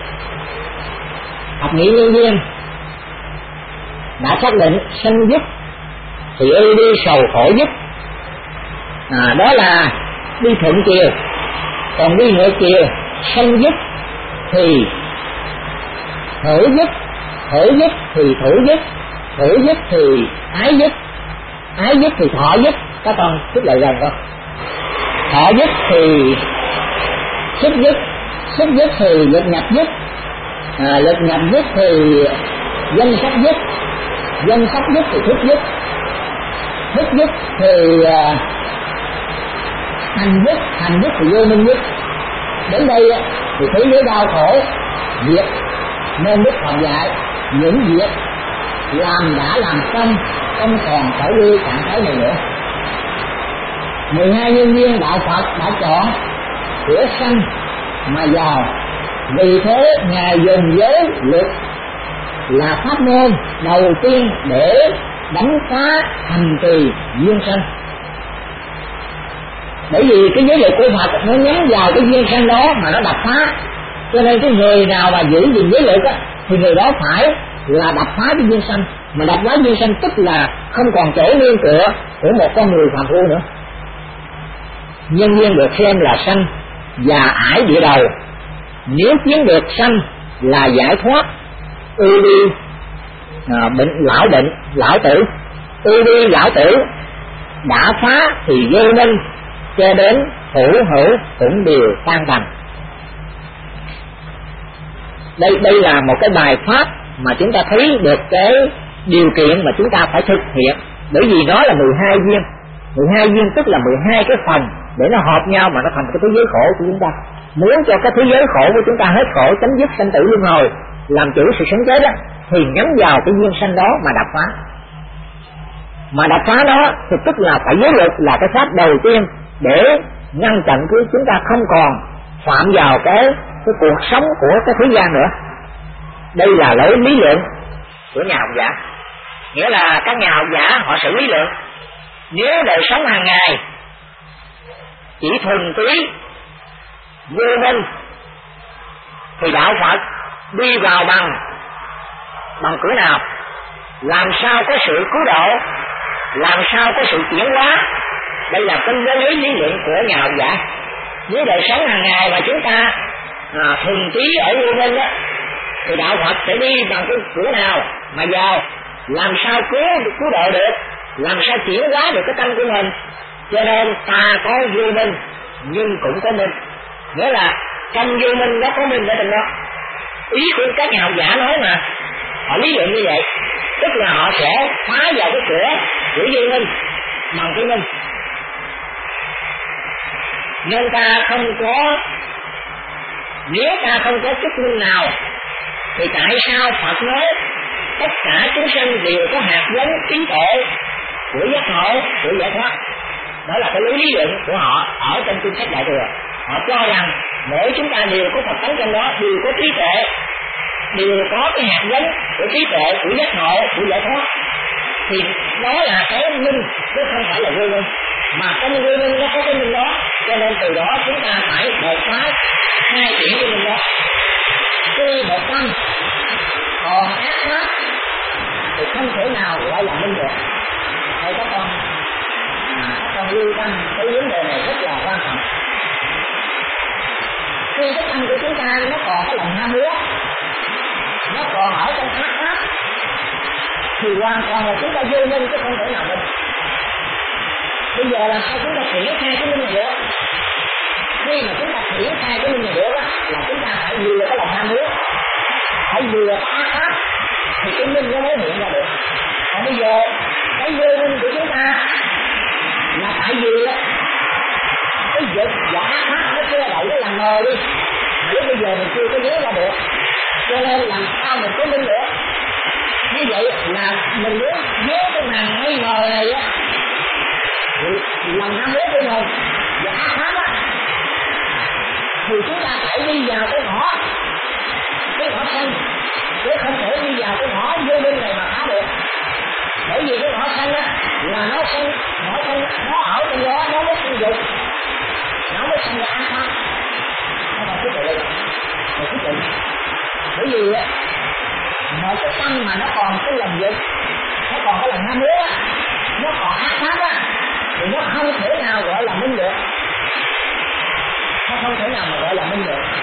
Học nghĩ nhân duyên đã xác định sanh dứt thì ưu đi sầu khổ dứt, à, đó là đi thuận chiều. Còn đi ngược chiều, sanh dứt thì thử dứt, thử dứt thì thử dứt, thử dứt thì ái dứt, ái dứt thì thọ dứt. Các con thích lại gần không? Thọ dứt thì xúc dứt, xúc dứt thì lực nhập dứt, à, lực nhập dứt thì danh sắc dứt, danh sắc dứt thì thức dứt, thức dứt thì uh, hành dứt, hành dứt thì vô minh dứt. Đến đây thì thấy nếu đau khổ việc nên Đức Phật dạy những việc làm đã làm xong, không còn phải đi trạng thái này nữa. Mười hai nhân duyên đạo Phật đã chọn cửa sanh mà vào, vì thế ngài dùng giới luật là pháp môn đầu tiên để đánh phá hành trì duyên sanh. Bởi vì cái giới luật của Phật nó nhắm vào cái duyên sanh đó mà nó đập phá, cho nên cái người nào mà giữ gìn giới luật á thì người đó phải là đập phá cái duyên sanh. Mà đập phá duyên sanh tức là không còn chỗ nương tựa của một con người phàm phu nữa. Nhân duyên được xem là sanh và ải địa đầu. Nếu chiến được sanh là giải thoát, ưu đi à, bệnh lão bệnh lão tử, ưu đi lão tử đã phá thì vô minh, cho đến hữu hữu cũng đều tan tành. Đây đây là một cái bài pháp mà chúng ta thấy được cái điều kiện mà chúng ta phải thực hiện. Bởi vì nó là mười hai duyên, mười hai duyên tức là mười hai cái phần để nó hợp nhau mà nó thành cái thế giới khổ của chúng ta. Muốn cho cái thế giới khổ của chúng ta hết khổ, chấm dứt sanh tử luân hồi làm chủ sự sống chết đó, thì nhắm vào cái duyên sanh đó mà đập phá. Mà đập phá đó thì tức là phải giới luật là cái pháp đầu tiên để ngăn chặn của chúng ta không còn phạm vào cái cái cuộc sống của cái thế gian nữa. Đây là lối lý luận của nhà học giả. Nghĩa là các nhà học giả họ sự lý luận, nếu đời sống hàng ngày chỉ thuần túy vô minh thì đạo Phật đi vào bằng bằng cửa nào? Làm sao có sự cứu độ, làm sao có sự chuyển hóa? Đây là cái lý lý luận của nhà học giả. Nếu đời sống hàng ngày mà chúng ta à, thuần túy ở vô minh đó, thì đạo Phật sẽ đi bằng cái cửa nào mà vào? Làm sao cứu cứu độ được, làm sao chuyển hóa được cái tâm của mình? Cho nên ta có vô minh nhưng cũng có minh, nghĩa là trong vô minh nó có minh ở trong đó. Ý của các nhà học giả nói mà họ lý luận như vậy, tức là họ sẽ phá vào cái cửa của vô minh bằng cái minh. Nhưng ta không có, nếu ta không có chức minh nào thì tại sao Phật nói tất cả chúng sanh đều có hạt giống trí tuệ của giác ngộ, của giải thoát? Đó là cái lý luận của họ ở trong kinh sách Đại Thừa. Họ cho rằng mỗi chúng ta đều có Phật tánh trong đó, đều có trí tuệ, đều có cái hạt giống của trí tuệ, của giác ngộ, của giải thoát. Thì đó là cái minh, chứ không phải là vô minh. Mà trong vô minh nó có cái minh đó, cho nên từ đó chúng ta phải đột phá hai chuyển cái minh đó. Khi một tâm còn ác pháp thì không thể nào gọi là minh được. Đây các con, à, các con lưu tâm cái vấn đề này rất là quan trọng. Khi cái tâm của chúng ta nó còn cái lòng ham muốn, nó còn ở trong ác pháp, thì hoàn toàn là chúng ta vô minh chứ không thể nào minh. Bây giờ làm sao chúng ta triển khai cái minh này được? Khi mà chúng ta triển khai cái minh này được á, là chúng ta phải vừa cái lòng ham muốn, phải vừa cái ác pháp, thì cái minh nó mới hiện ra được. Còn bây giờ cái vô minh của chúng ta là tại vì á cái dục và ác pháp nó chưa đẩy cái làm mờ đi, lúc bây giờ mình chưa có nhớ ra được, cho nên làm sao mình có minh được? Như vậy là mình muốn nhớ cái màn mây mờ này á, lòng ham muốn của mình và ác pháp á, thì chúng ta phải đi vào cái ngõ cái ngõ xanh, chứ không thể đi vào cái ngõ vô minh này mà phá được. Bởi vì cái ngõ xanh á là nó xanh, ngõ xanh nó ở trong đó, nó mới sinh dục, nó mới sinh ra ác pháp. Nó còn quyết định, một quyết định. Bởi vì á một cái tâm mà nó còn cái lòng dục, nó còn cái lòng ham muốn á, nó còn ác pháp á, thì nó không thể nào gọi là minh được. Nó không thể nào mà gọi là minh được.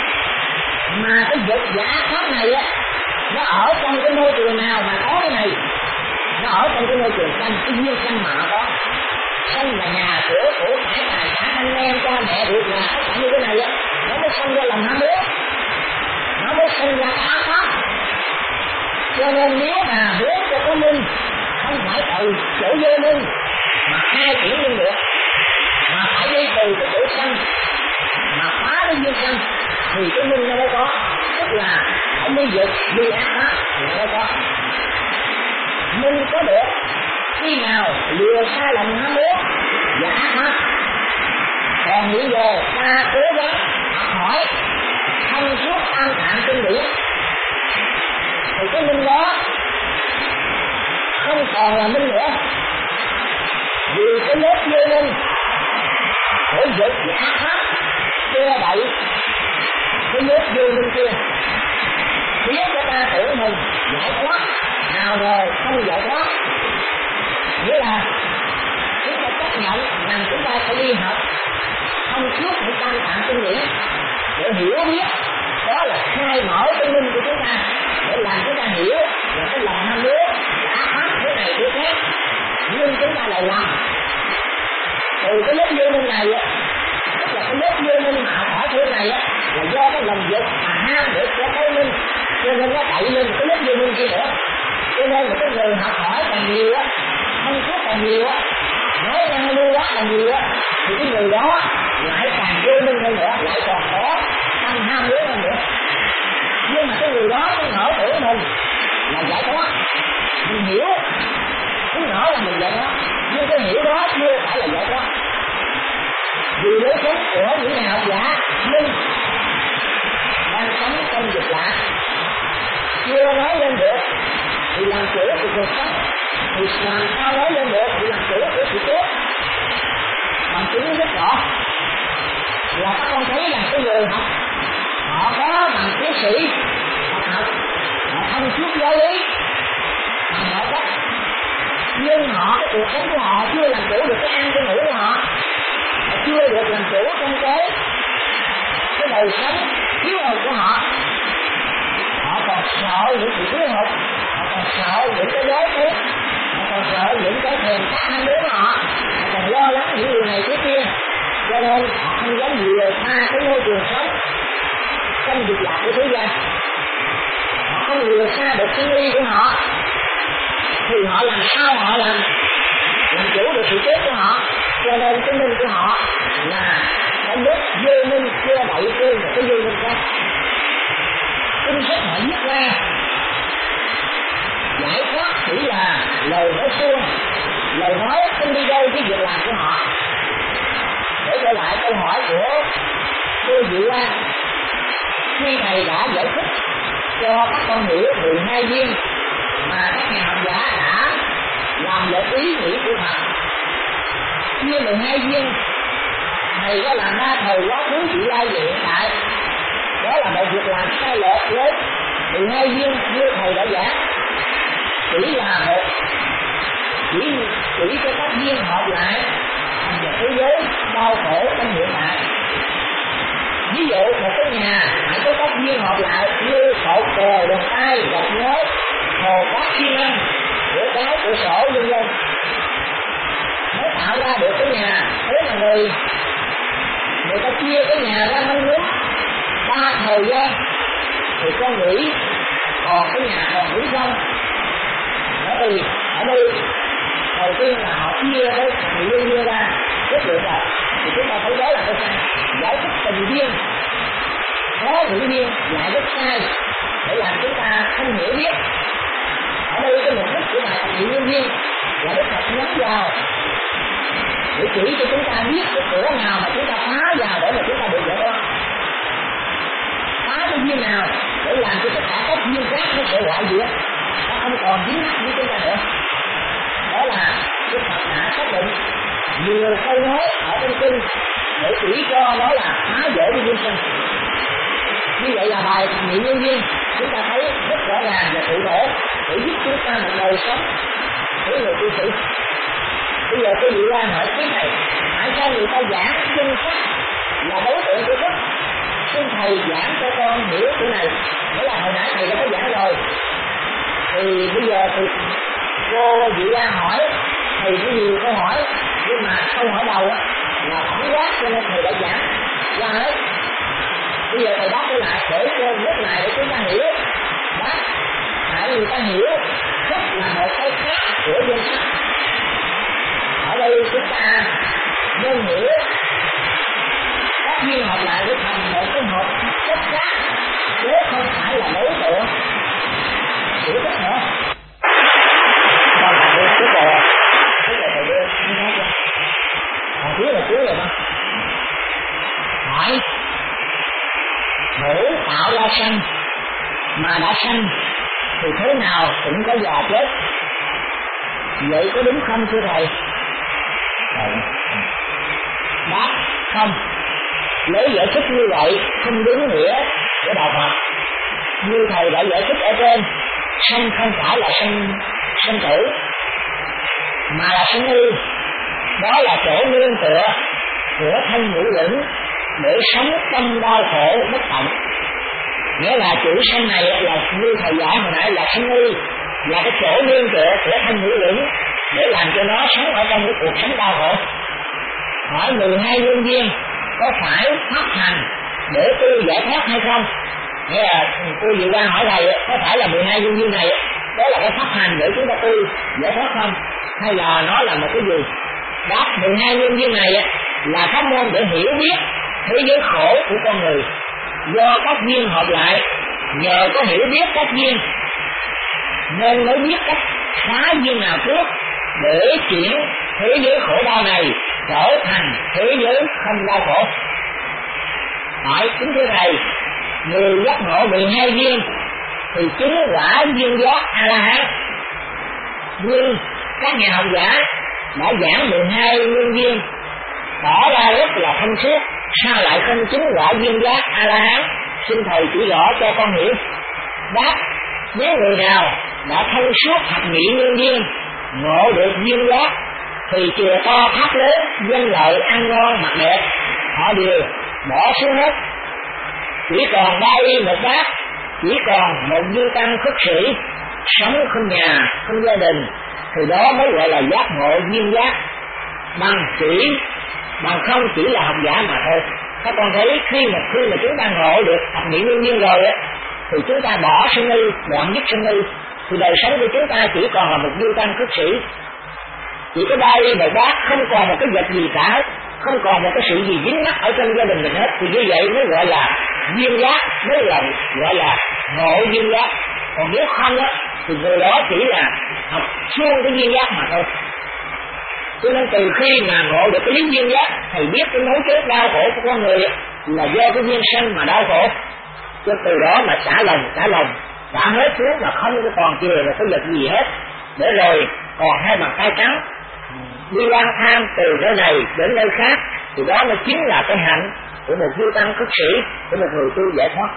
Mà cái dục và ác pháp này á, nó ở trong cái môi trường nào mà có cái này? Nó ở trong cái môi trường xanh, cái duyên xanh mà có. Xanh là nhà cửa, của cải tài sản, anh em, cha mẹ, ruột là tất cả như cái này á, nó mới sinh ra lòng ham muốn, nó mới sinh ra ác pháp. Cho nên nếu mà muốn cho có minh, không phải từ chỗ vô minh mà khai triển minh được, mà phải đi từ cái chỗ xanh mà phá cái duyên xanh, thì cái minh nó mới có. Tức là phải đi dục đi ác pháp thì nó mới có. Minh có được khi nào lừa sai lòng ham muốn và ác pháp. Còn hiện giờ ta cố gắng học hỏi thông suốt an tạng kinh điển, thì cái minh đó không còn là minh nữa. Vì cái lớp vô minh của dục và ác pháp che đậy cái lớp vô minh kia, khiến cho ta tưởng mình giải thoát, nào rồi không giải thoát. Nghĩa là chúng ta chấp nhận rằng chúng ta phải đi học thông suốt những căn tạng kinh điển để hiểu biết, đó là khai mở cái minh của chúng ta, để làm chúng ta hiểu là cái lòng ham muốn là ác pháp thế này thế khác, nhưng chúng ta lại làm từ cái lớp vô minh này á, tức là cái lớp vô minh mà hỏi thế này á, là do cái lòng dục mà ham để cho cái minh, cho nên nó đẩy lên cái lớp vô minh kia nữa. Cho nên là cái người học hỏi càng nhiều á, thông suốt càng nhiều á, nói năng lưu loát càng nhiều á, thì cái người đó lại càng vô minh hơn nữa, lại còn có tâm ham muốn hơn nữa. Nhưng mà cái người đó là giải thoát. Mình hiểu cái nhỏ là mình giải thoát, nhưng cái hiểu đó chưa phải là giải thoát. Vì lối sống của những nhà học giả nhưng đang sống trong dục lạc, chưa nói lên được thì làm chủ của cuộc sống, thì làm sao nói lên được thì làm chủ của sự chết. Bằng chứng rất rõ là các con thấy là cái người học họ có bằng tiến sĩ học học họ thông suốt giáo lý họ có, nhưng họ cái cuộc sống của họ chưa làm chủ được cái ăn cái ngủ của họ, họ chưa được làm chủ trong cái cái đời sống thiếu hụt của họ. Họ còn sợ những sự thiếu hụt, họ còn sợ những cái đói khát, họ còn sợ những cái thèm khát ham muốn của họ, họ còn lo lắng những điều này cái kia, cho nên họ không dám lìa xa cái môi trường sống trong việc lạc của thế gian. Họ không lìa xa được sinh ly của họ, thì họ làm sao họ làm làm chủ được sự chết của họ. Cho nên cái minh của họ là cái nước vô minh chưa đẩy trên một cái vô minh khác. Kinh sách họ viết ra giải thoát chỉ là lời nói suông, lời nói không đi đâu cái việc làm của họ. Để trở lại câu hỏi của cô Diệu Lan, khi thầy đã giải thích cho các con hiểu mười hai viên mà các nhà học giả đã làm lợi ý nghĩ của Phật, như mười hai viên thầy có làm ra thời quá khứ vị lai về hiện tại, đó là một việc làm sai lệch lớn. Mười hai viên như thầy đã giảng chỉ là một chỉ chỉ cho các viên hợp lại thành một thế giới đau khổ trong hiện tại. Ví dụ một cái nhà phải có các viên hợp lại như cột cờ, đèn tay, gạch nhớ, hồ cát xi măng, cửa cái, cửa sổ vân vân, mới tạo ra được cái nhà. Thế là người người ta chia cái nhà ra manh mún ba thời gian, thì con nghĩ còn cái nhà còn đúng không? Bởi vì ở đây đầu tiên là họ chia cái người dân đưa ra chất lượng rồi, thì chúng ta thấy đó là cái sai. Giải thích từng viên có những viên lại rất sai để làm chúng ta không hiểu biết. Ở đây cái mục đích của bài tập nhân viên là Đức Phật nhắm vào để chỉ cho chúng ta biết cái cửa nào mà chúng ta phá vào để mà chúng ta được giải thoát, phá cái viên nào để làm cho tất cả các viên khác nó sẽ hoại diệt, nó không còn dính mắc với chúng ta nữa. Đó là Đức Phật đã xác định nhiều câu nói ở trong kinh để chỉ cho nó là phá vỡ cái viên sinh. Như vậy là bài niệm nhân viên chúng ta thấy rất rõ ràng và cụ thể để giúp chúng ta một đời sống của người tu sĩ. Bây giờ tôi dự ra hỏi cái này, tại sao người ta giảng kinh sách là đối tượng của sách? Xin thầy giảng cho con hiểu cái này. Nghĩa là hồi nãy thầy đã có giảng rồi, thì bây giờ thì cô dự ra hỏi thầy có nhiều câu hỏi, nhưng mà câu hỏi đầu á là tổng quát cho nên thầy đã giảng ra hết. Bây giờ thầy đáp trở lại để cho lúc này để chúng ta hiểu. Đó, tại người ta hiểu rất là một cái khác của dân sách. Ở đây chúng ta nên hiểu các viên hợp lại với thành một cái hộp chất khác, chứ không phải là đối tượng hiểu rất nữa. Còn là đưa cái bò, cái bò thầy đưa như thế chưa? Còn phía là cuối rồi không? Hỏi hữu tạo ra sanh mà đã sanh thì thế nào cũng có già chết, vậy có đúng không thưa thầy? Đáp không. Lấy giải thích như vậy không đúng nghĩa của đạo Phật. Như thầy đã giải thích ở trên, sanh không phải là sanh sanh tử mà là sanh y, đó là chỗ nương tựa của thân ngũ lĩnh để sống trong đau khổ bất tận. Nghĩa là chữ sanh này là như thầy giải hồi nãy là sanh y, là cái chỗ nương tựa của thân ngũ lĩnh để làm cho nó sống ở trong cái cuộc sống đau khổ. Hỏi mười hai nhân viên có phải pháp hành để tu giải thoát hay không? Nghĩa là cô Diệu Quang hỏi thầy có phải là mười hai nhân viên này đó là cái pháp hành để chúng ta tu giải thoát không? Hay là nó là một cái gì? Đáp mười hai nhân viên này là pháp môn để hiểu biết thế giới khổ của con người, do các viên hợp lại, nhờ có hiểu biết các viên nên mới biết cách phá duyên nào trước để chuyển thế giới khổ đau này trở thành thế giới không đau khổ. Hỏi kính thưa thầy, người giác ngộ mười hai duyên thì chứng quả duyên giác A La Hán, nhưng các nhà học giả đã giảng mười hai nguyên duyên tỏ ra rất là thông suốt, sao lại không chứng quả duyên giác A La Hán? Xin thầy chỉ rõ cho con hiểu. Đáp: nếu người nào đã thông suốt thập nhị nguyên duyên, ngộ được duyên giác thì chùa to tháp lớn, danh lợi ăn ngon mặc đẹp họ đều bỏ xuống hết, chỉ còn ba y một bát, chỉ còn một du tăng khất sĩ, sống không nhà không gia đình, thì đó mới gọi là giác ngộ duyên giác. Bằng chỉ bằng không chỉ là học giả mà thôi. Các con thấy khi mà khi mà chúng ta ngộ được thập nhị nguyên duyên rồi á, thì chúng ta bỏ sân ly, đoạn dứt sân ly, thì đời sống của chúng ta chỉ còn là một du tăng khất sĩ, chỉ có ba y một bát, không còn một cái vật gì cả hết, không còn một cái sự gì dính mắc ở trong gia đình mình hết, thì như vậy mới gọi là duyên giác, mới là gọi là ngộ duyên giác. Còn nếu không á thì người đó chỉ là học suông cái duyên giác mà thôi. Cho nên từ khi mà ngộ được cái lý duyên giác, thầy biết cái mấu chốt đau khổ của con người là do cái duyên sanh mà đau khổ. Cho từ đó mà xả lòng, xả lòng, xả hết xuống mà không có còn chừa một cái vật gì hết, để rồi còn hai bàn tay trắng đi lang thang từ nơi này đến nơi khác, thì đó mới chính là cái hạnh của một du tăng khất sĩ, của một người tu giải thoát.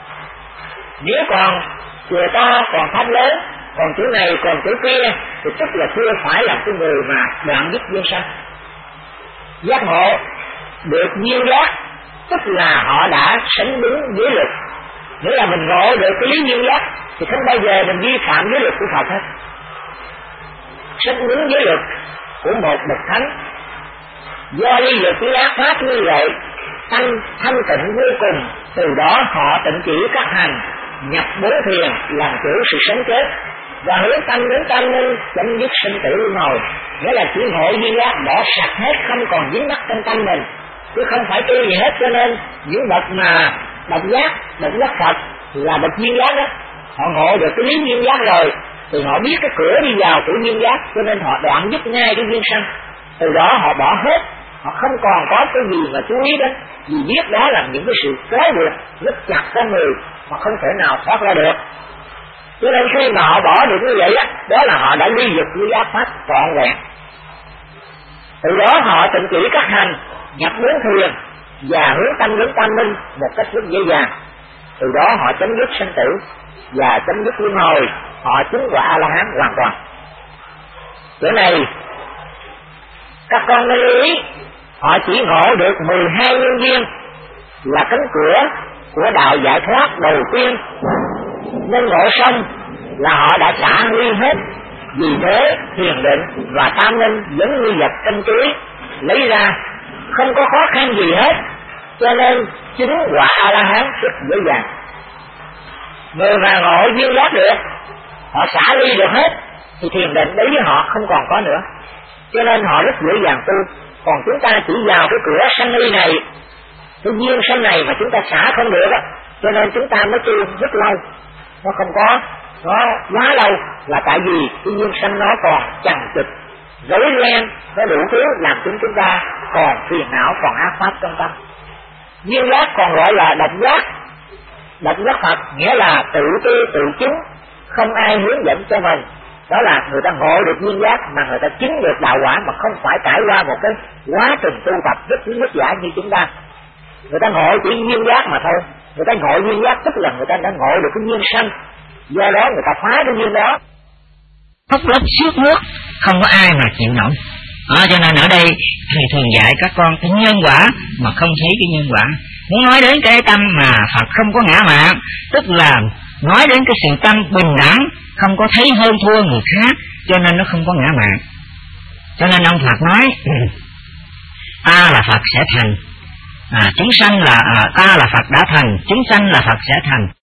Nếu còn chùa to, còn tháp lớn, còn chỗ này còn chỗ kia, thì tức là chưa phải là cái người mà đoạn dứt duyên sanh. Giác ngộ được duyên giác tức là họ đã sánh đúng với luật. Nếu là mình ngộ được cái lý duyên giác thì không bao giờ mình vi phạm với luật của Phật hết, sánh đúng với luật của một bậc thánh. Do lý luật của giác pháp như vậy, tâm thanh tịnh vô cùng, từ đó họ tịnh chỉ các hành, nhập bốn thiền làm chủ sự sống chết, và hướng tâm đến tâm linh, chấm dứt sinh tử luân hồi. Nghĩa là chỉ ngộ duyên giác, bỏ sạch hết, không còn dính mắc trong tâm mình, chứ không phải tu gì hết. Cho nên những bậc mà độc giác, độc giác Phật là bậc duyên giác đó, họ ngộ được cái lý duyên giác rồi thì họ biết cái cửa đi vào của duyên giác, cho nên họ đoạn dứt ngay cái duyên sanh. Từ đó họ bỏ hết, họ không còn có cái gì mà chú ý đến, vì biết đó là những cái sự trói buộc rất chặt con người mà không thể nào thoát ra được. Cho nên khi mà họ bỏ được như vậy đó, đó là họ đã ly dục với giác pháp trọn vẹn. Từ đó họ tịnh chỉ các hành, nhập bốn thiền và hướng tâm đến tâm linh một cách rất dễ dàng. Từ đó họ chấm dứt sinh tử và chấm dứt luân hồi, họ chứng quả A La Hán hoàn toàn. Chỗ này các con nên lưu ý, họ chỉ ngộ được mười hai nhân duyên là cánh cửa của đạo giải thoát đầu tiên, nên ngộ xong là họ đã xả ly hết. Vì thế thiền định và tam linh giống như vật trong túi lấy ra, không có khó khăn gì hết, cho nên chứng quả A La Hán rất dễ dàng. Người mà ngộ duyên giác được, họ xả ly được hết, thì thiền định đối với họ không còn có nữa, cho nên họ rất dễ dàng tu. Còn chúng ta chỉ vào cái cửa sanh ly này, cái duyên sanh này mà chúng ta xả không được á, cho nên chúng ta mới tu rất lâu, nó không có, nó quá lâu, là tại vì cái duyên sanh nó còn chằng chịt, rối ren, nó đủ thứ làm chúng chúng ta còn phiền não, còn ác pháp trong tâm. Duyên giác còn gọi là độc giác. Độc giác Phật nghĩa là tự tu tự chứng, không ai hướng dẫn cho mình. Đó là người ta ngộ được duyên giác mà người ta chứng được đạo quả, mà không phải trải qua một cái quá trình tu tập rất vất vả như chúng ta. Người ta ngộ chỉ duyên giác mà thôi. Người ta ngộ duyên giác tức là người ta đã ngộ được cái duyên sanh, do đó người ta phá cái duyên đó. Khóc lóc suốt nước, không có ai mà chịu nổi. À, cho nên ở đây thầy thường dạy các con cái nhân quả mà không thấy cái nhân quả. Muốn nói đến cái tâm mà Phật không có ngã mạn, tức là nói đến cái sự tâm bình đẳng, không có thấy hơn thua người khác, cho nên nó không có ngã mạn. Cho nên ông Phật nói ta là Phật sẽ thành, à, chúng sanh là à, ta là Phật đã thành, chúng sanh là Phật sẽ thành.